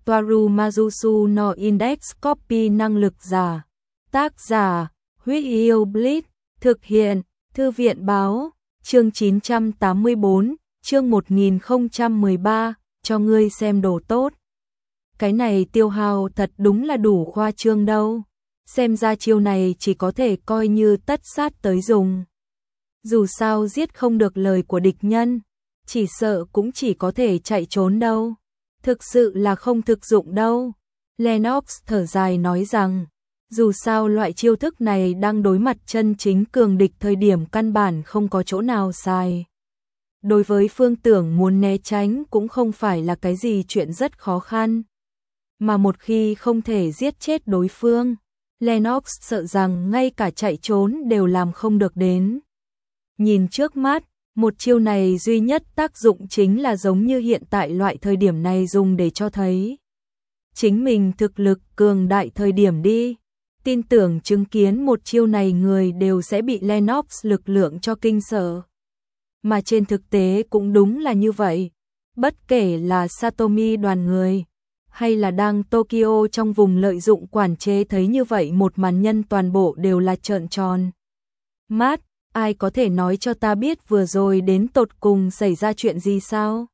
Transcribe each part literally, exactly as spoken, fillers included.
Toaru Majusu no Index Copy năng lực giả. Tác giả, Huyết Yêu Blitz, thực hiện, Thư viện báo, chương chín trăm tám mươi bốn, chương một nghìn không trăm mười ba, cho ngươi xem đồ tốt. Cái này tiêu hao thật đúng là đủ khoa trương đâu. Xem ra chiêu này chỉ có thể coi như tất sát tới dùng. Dù sao giết không được lời của địch nhân, chỉ sợ cũng chỉ có thể chạy trốn đâu. Thực sự là không thực dụng đâu. Lennox thở dài nói rằng, dù sao loại chiêu thức này đang đối mặt chân chính cường địch thời điểm căn bản không có chỗ nào xài. Đối với Phương Tưởng muốn né tránh cũng không phải là cái gì chuyện rất khó khăn. Mà một khi không thể giết chết đối phương, Lennox sợ rằng ngay cả chạy trốn đều làm không được đến. Nhìn trước mắt, một chiêu này duy nhất tác dụng chính là giống như hiện tại loại thời điểm này dùng để cho thấy chính mình thực lực cường đại thời điểm đi. Tin tưởng chứng kiến một chiêu này người đều sẽ bị Lennox lực lượng cho kinh sợ. Mà trên thực tế cũng đúng là như vậy. Bất kể là Satomi đoàn người, hay là đang Tokyo trong vùng lợi dụng quản chế thấy như vậy một màn nhân toàn bộ đều là trợn tròn mắt. Ai có thể nói cho ta biết vừa rồi đến tột cùng xảy ra chuyện gì sao?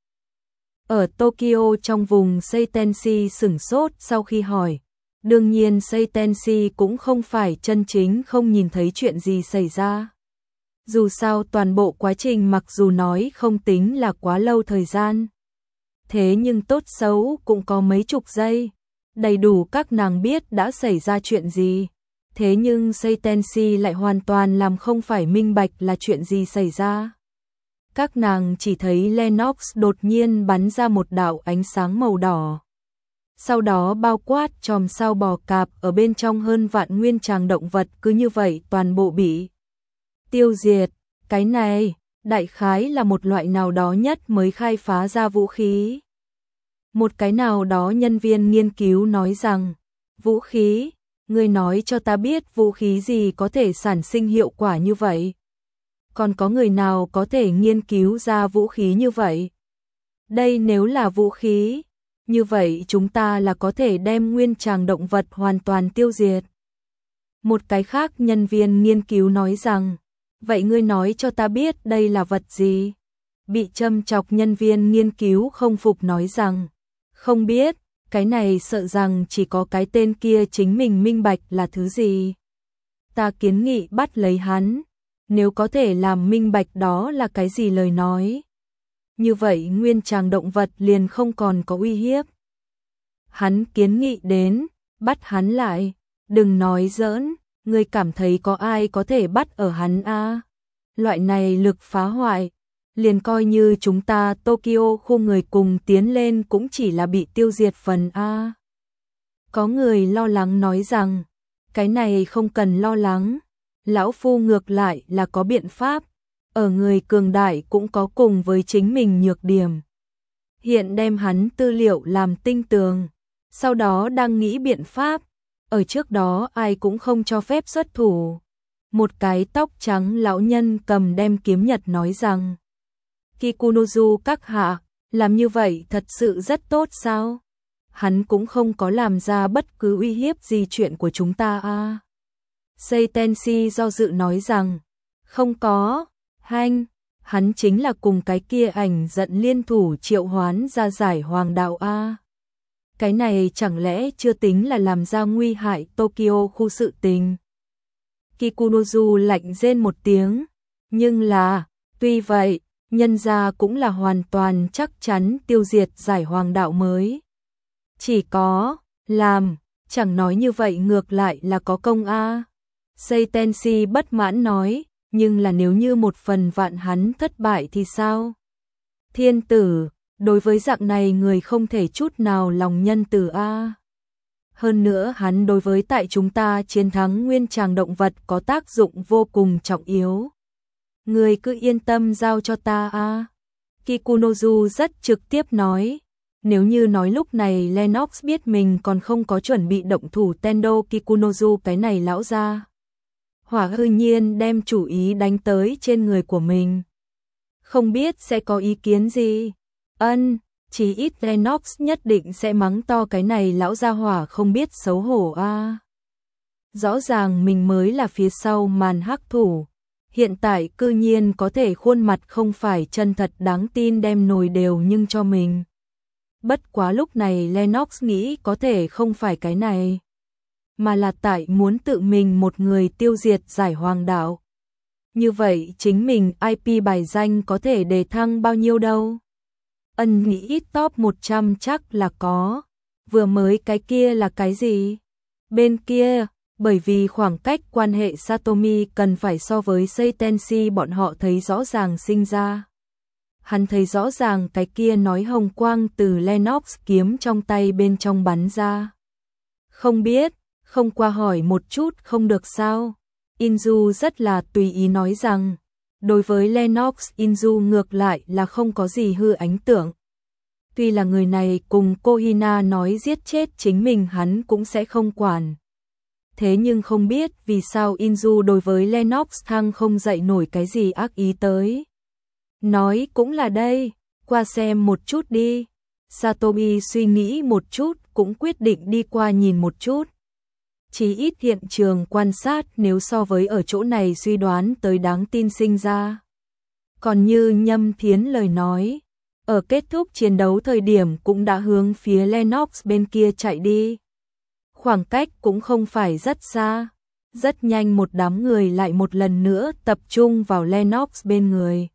Ở Tokyo trong vùng Seitenshi sửng sốt sau khi hỏi. Đương nhiên Seitenshi cũng không phải chân chính không nhìn thấy chuyện gì xảy ra. Dù sao toàn bộ quá trình mặc dù nói không tính là quá lâu thời gian. Thế nhưng tốt xấu cũng có mấy chục giây. Đầy đủ các nàng biết đã xảy ra chuyện gì. Thế nhưng Seitenshi lại hoàn toàn làm không phải minh bạch là chuyện gì xảy ra. Các nàng chỉ thấy Lennox đột nhiên bắn ra một đạo ánh sáng màu đỏ. Sau đó bao quát chòm sao bò cạp ở bên trong hơn vạn nguyên tràng động vật cứ như vậy toàn bộ bị tiêu diệt. Cái này, đại khái là một loại nào đó nhất mới khai phá ra vũ khí. Một cái nào đó nhân viên nghiên cứu nói rằng, vũ khí, ngươi nói cho ta biết vũ khí gì có thể sản sinh hiệu quả như vậy. Còn có người nào có thể nghiên cứu ra vũ khí như vậy? Đây nếu là vũ khí, như vậy chúng ta là có thể đem nguyên tràng động vật hoàn toàn tiêu diệt. Một cái khác nhân viên nghiên cứu nói rằng, vậy ngươi nói cho ta biết đây là vật gì? Bị châm chọc nhân viên nghiên cứu không phục nói rằng, không biết, cái này sợ rằng chỉ có cái tên kia chính mình minh bạch là thứ gì. Ta kiến nghị bắt lấy hắn, nếu có thể làm minh bạch đó là cái gì lời nói. Như vậy nguyên tràng động vật liền không còn có uy hiếp. Hắn kiến nghị đến, bắt hắn lại, đừng nói giỡn, ngươi cảm thấy có ai có thể bắt ở hắn a? Loại này lực phá hoại, liền coi như chúng ta Tokyo khu người cùng tiến lên cũng chỉ là bị tiêu diệt phần a. Có người lo lắng nói rằng, cái này không cần lo lắng, lão phu ngược lại là có biện pháp. Ở người cường đại cũng có cùng với chính mình nhược điểm. Hiện đem hắn tư liệu làm tinh tường, sau đó đang nghĩ biện pháp, ở trước đó ai cũng không cho phép xuất thủ. Một cái tóc trắng lão nhân cầm đem kiếm nhật nói rằng, Kikunozu các hạ, làm như vậy thật sự rất tốt sao? Hắn cũng không có làm ra bất cứ uy hiếp gì chuyện của chúng ta a. Seitenshi do dự nói rằng, không có. Hanh, hắn chính là cùng cái kia ảnh giận liên thủ triệu hoán ra giải hoàng đạo A. Cái này chẳng lẽ chưa tính là làm ra nguy hại Tokyo khu sự tình. Kikunozu lạnh rên một tiếng, nhưng là, tuy vậy, nhân gia cũng là hoàn toàn chắc chắn tiêu diệt giải hoàng đạo mới. Chỉ có, làm, chẳng nói như vậy ngược lại là có công A. Seitenshi bất mãn nói. Nhưng là nếu như một phần vạn hắn thất bại thì sao? Thiên tử, đối với dạng này người không thể chút nào lòng nhân từ a. Hơn nữa hắn đối với tại chúng ta chiến thắng nguyên tràng động vật có tác dụng vô cùng trọng yếu. Người cứ yên tâm giao cho ta a. Kikunozu rất trực tiếp nói. Nếu như nói lúc này Lennox biết mình còn không có chuẩn bị động thủ Tendo Kikunozu cái này lão ra. Hỏa hư nhiên đem chủ ý đánh tới trên người của mình. Không biết sẽ có ý kiến gì? Ân, Chí ít Lennox nhất định sẽ mắng to cái này lão gia hỏa không biết xấu hổ a. À. Rõ ràng mình mới là phía sau màn hắc thủ, hiện tại cư nhiên có thể khuôn mặt không phải chân thật đáng tin đem nồi đều nhưng cho mình. Bất quá lúc này Lennox nghĩ có thể không phải cái này, mà là tại muốn tự mình một người tiêu diệt giải hoàng đạo. Như vậy chính mình i pê bài danh có thể đề thăng bao nhiêu đâu. Ân nghĩ ít top một trăm chắc là có. Vừa mới cái kia là cái gì? Bên kia, bởi vì khoảng cách quan hệ Satomi cần phải so với Seitenshi bọn họ thấy rõ ràng sinh ra. Hắn thấy rõ ràng cái kia nói hồng quang từ Lennox kiếm trong tay bên trong bắn ra. Không biết, không qua hỏi một chút không được sao? Inju rất là tùy ý nói rằng, đối với Lennox Inju ngược lại là không có gì hư ấn tượng. Tuy là người này cùng cô Hina nói giết chết chính mình hắn cũng sẽ không quản. Thế nhưng không biết vì sao Inju đối với Lennox thăng không dậy nổi cái gì ác ý tới. Nói cũng là đây, qua xem một chút đi. Satomi suy nghĩ một chút cũng quyết định đi qua nhìn một chút. Chỉ ít hiện trường quan sát nếu so với ở chỗ này suy đoán tới đáng tin sinh ra. Còn như Nhâm Thiến lời nói, ở kết thúc chiến đấu thời điểm cũng đã hướng phía Lennox bên kia chạy đi. Khoảng cách cũng không phải rất xa. Rất nhanh một đám người lại một lần nữa tập trung vào Lennox bên người.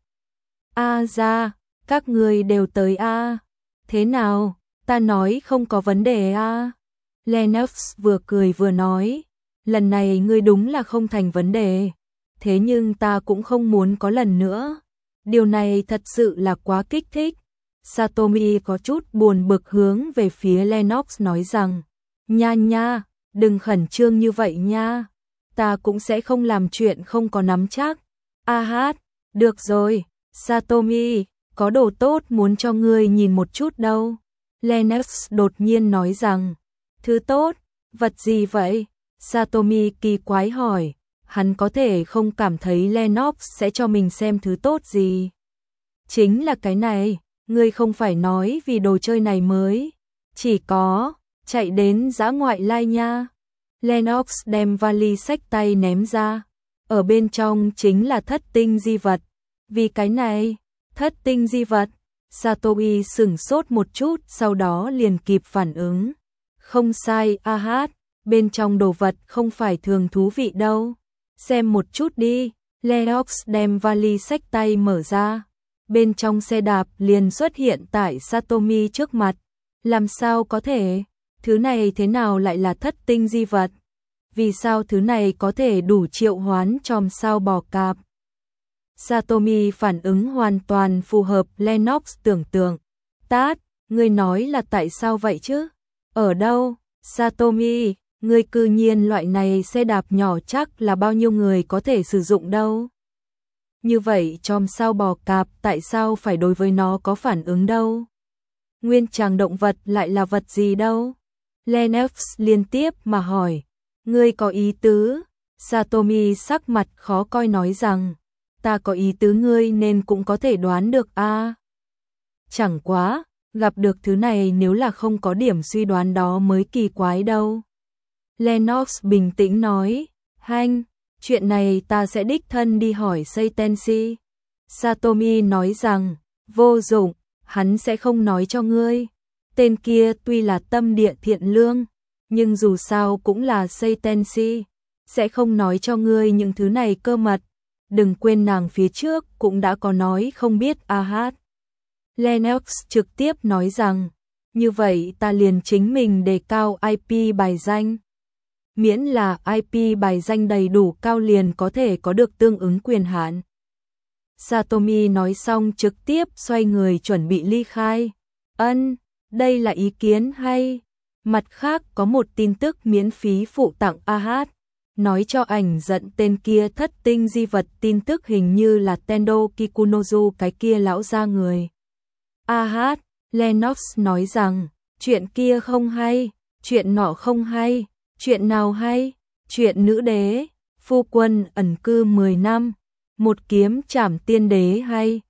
A ra, các người đều tới a. Thế nào, ta nói không có vấn đề a. Lennox vừa cười vừa nói, lần này ngươi đúng là không thành vấn đề. Thế nhưng ta cũng không muốn có lần nữa. Điều này thật sự là quá kích thích. Satomi có chút buồn bực hướng về phía Lennox nói rằng, nha nha, đừng khẩn trương như vậy nha. Ta cũng sẽ không làm chuyện không có nắm chắc. A hát, được rồi, Satomi, có đồ tốt muốn cho ngươi nhìn một chút đâu. Lennox đột nhiên nói rằng, thứ tốt, vật gì vậy? Satomi kỳ quái hỏi, hắn có thể không cảm thấy Lennox sẽ cho mình xem thứ tốt gì. Chính là cái này, ngươi không phải nói vì đồ chơi này mới, chỉ có, chạy đến dã ngoại lai nha. Lennox đem vali xách tay ném ra, ở bên trong chính là thất tinh di vật. Vì cái này, thất tinh di vật, Satomi sửng sốt một chút sau đó liền kịp phản ứng. Không sai, a hát, bên trong đồ vật không phải thường thú vị đâu. Xem một chút đi, Lennox đem vali xách tay mở ra. Bên trong xe đạp liền xuất hiện tại Satomi trước mặt. Làm sao có thể? Thứ này thế nào lại là thất tinh di vật? Vì sao thứ này có thể đủ triệu hoán chòm sao bò cạp? Satomi phản ứng hoàn toàn phù hợp Lennox tưởng tượng. Tát, ngươi nói là tại sao vậy chứ? Ở đâu? Satomi, ngươi cư nhiên loại này xe đạp nhỏ chắc là bao nhiêu người có thể sử dụng đâu? Như vậy chòm sao bò cạp tại sao phải đối với nó có phản ứng đâu? Nguyên tràng động vật lại là vật gì đâu? Lennox liên tiếp mà hỏi, ngươi có ý tứ? Satomi sắc mặt khó coi nói rằng, ta có ý tứ ngươi nên cũng có thể đoán được a. À. Chẳng quá, gặp được thứ này nếu là không có điểm suy đoán đó mới kỳ quái đâu. Lennox bình tĩnh nói, hanh, chuyện này ta sẽ đích thân đi hỏi Seitenshi. Satomi nói rằng, vô dụng, hắn sẽ không nói cho ngươi. Tên kia tuy là tâm địa thiện lương, nhưng dù sao cũng là Seitenshi, sẽ không nói cho ngươi những thứ này cơ mật. Đừng quên nàng phía trước cũng đã có nói không biết a hát. Lennox trực tiếp nói rằng, như vậy ta liền chính mình đề cao i pê bài danh. Miễn là i pê bài danh đầy đủ cao liền có thể có được tương ứng quyền hạn. Satomi nói xong trực tiếp xoay người chuẩn bị ly khai. Ân, đây là ý kiến hay. Mặt khác có một tin tức miễn phí phụ tặng a hát. Nói cho ảnh giận tên kia thất tinh di vật, tin tức hình như là Tendo Kikunozu cái kia lão ra người. A hát, Lennox nói rằng, chuyện kia không hay, chuyện nọ không hay, chuyện nào hay, chuyện nữ đế, phu quân ẩn cư mười năm, một kiếm trảm tiên đế hay,